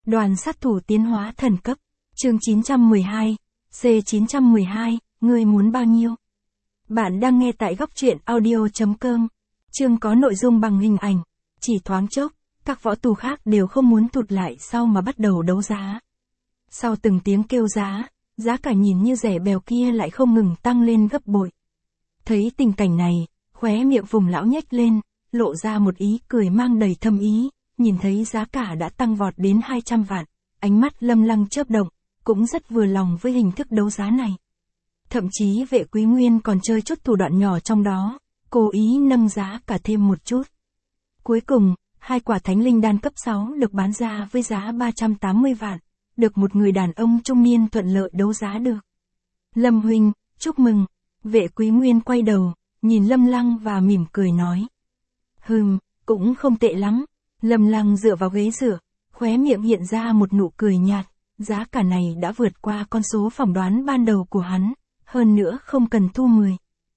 Đoàn sát thủ tiến hóa thần cấp. Chương 912, C912, ngươi muốn bao nhiêu? Bạn đang nghe tại góc truyện audio.com. Chương có nội dung bằng hình ảnh. Chỉ thoáng chốc, các võ tù khác đều không muốn tụt lại sau mà bắt đầu đấu giá. Sau từng tiếng kêu giá cả nhìn như rẻ bèo kia lại không ngừng tăng lên gấp bội. Thấy tình cảnh này, khóe miệng Phùng lão nhếch lên, lộ ra một ý cười mang đầy thâm ý, nhìn thấy giá cả đã tăng vọt đến 200 vạn, ánh mắt Lâm Lăng chớp động, cũng rất vừa lòng với hình thức đấu giá này. Thậm chí Vệ Quý Nguyên còn chơi chút thủ đoạn nhỏ trong đó, cố ý nâng giá cả thêm một chút. Cuối cùng, 2 quả thánh linh đan cấp 6 được bán ra với giá 380 vạn, được một người đàn ông trung niên thuận lợi đấu giá được. Lâm huynh, chúc mừng. Vệ Quý Nguyên quay đầu, nhìn Lâm Lăng và mỉm cười nói. Cũng không tệ lắm. Lâm Lăng dựa vào ghế dựa, khóe miệng hiện ra một nụ cười nhạt, giá cả này đã vượt qua con số phỏng đoán ban đầu của hắn, hơn nữa không cần thu 10.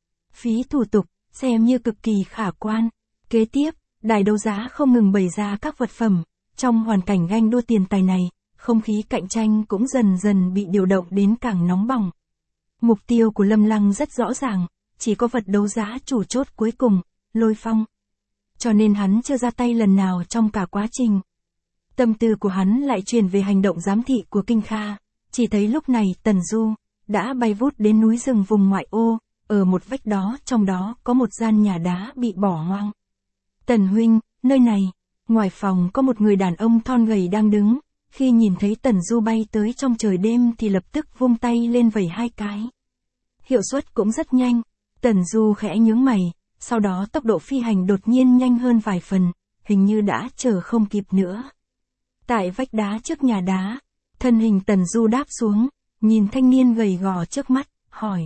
Phí thủ tục, xem như cực kỳ khả quan. Kế tiếp, đài đấu giá không ngừng bày ra các vật phẩm, trong hoàn cảnh ganh đua tiền tài này, không khí cạnh tranh cũng dần dần bị điều động đến càng nóng bỏng. Mục tiêu của Lâm Lăng rất rõ ràng, chỉ có vật đấu giá chủ chốt cuối cùng, Lôi Phong. Cho nên hắn chưa ra tay lần nào trong cả quá trình. Tâm tư của hắn lại truyền về hành động giám thị của Kinh Kha, chỉ thấy lúc này Tần Du đã bay vút đến núi rừng vùng ngoại ô, ở một vách đó trong đó có một gian nhà đá bị bỏ hoang. Tần huynh, nơi này, ngoài phòng có một người đàn ông thon gầy đang đứng, khi nhìn thấy Tần Du bay tới trong trời đêm thì lập tức vung tay lên vẩy 2 cái. Hiệu suất cũng rất nhanh, Tần Du khẽ nhướng mày, sau đó tốc độ phi hành đột nhiên nhanh hơn vài phần, hình như đã chờ không kịp nữa. Tại vách đá trước nhà đá, thân hình Tần Du đáp xuống, nhìn thanh niên gầy gò trước mắt, hỏi.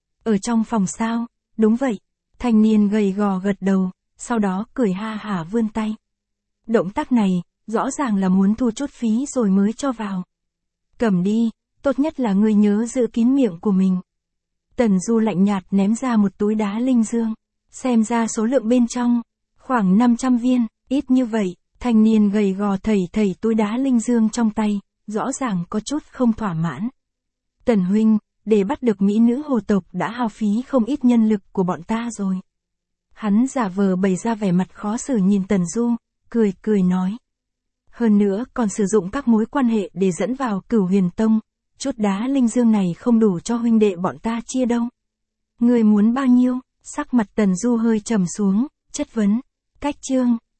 Ở trong phòng sao? Đúng vậy. Thanh niên gầy gò gật đầu, sau đó cười ha hả vươn tay. Động tác này, rõ ràng là muốn thu chút phí rồi mới cho vào. Cầm đi, tốt nhất là ngươi nhớ giữ kín miệng của mình. Tần Du lạnh nhạt ném ra một túi đá linh dương, xem ra số lượng bên trong, khoảng 500 viên, ít như vậy, thanh niên gầy gò thầy túi đá linh dương trong tay, rõ ràng có chút không thỏa mãn. Tần huynh, để bắt được mỹ nữ hồ tộc đã hao phí không ít nhân lực của bọn ta rồi. Hắn giả vờ bày ra vẻ mặt khó xử nhìn Tần Du, cười nói. Hơn nữa còn sử dụng các mối quan hệ để dẫn vào Cửu Huyền Tông, chút đá linh dương này không đủ cho huynh đệ bọn ta chia đâu. Người muốn bao nhiêu? Sắc mặt Tần Du hơi trầm xuống, chất vấn. Cách chương.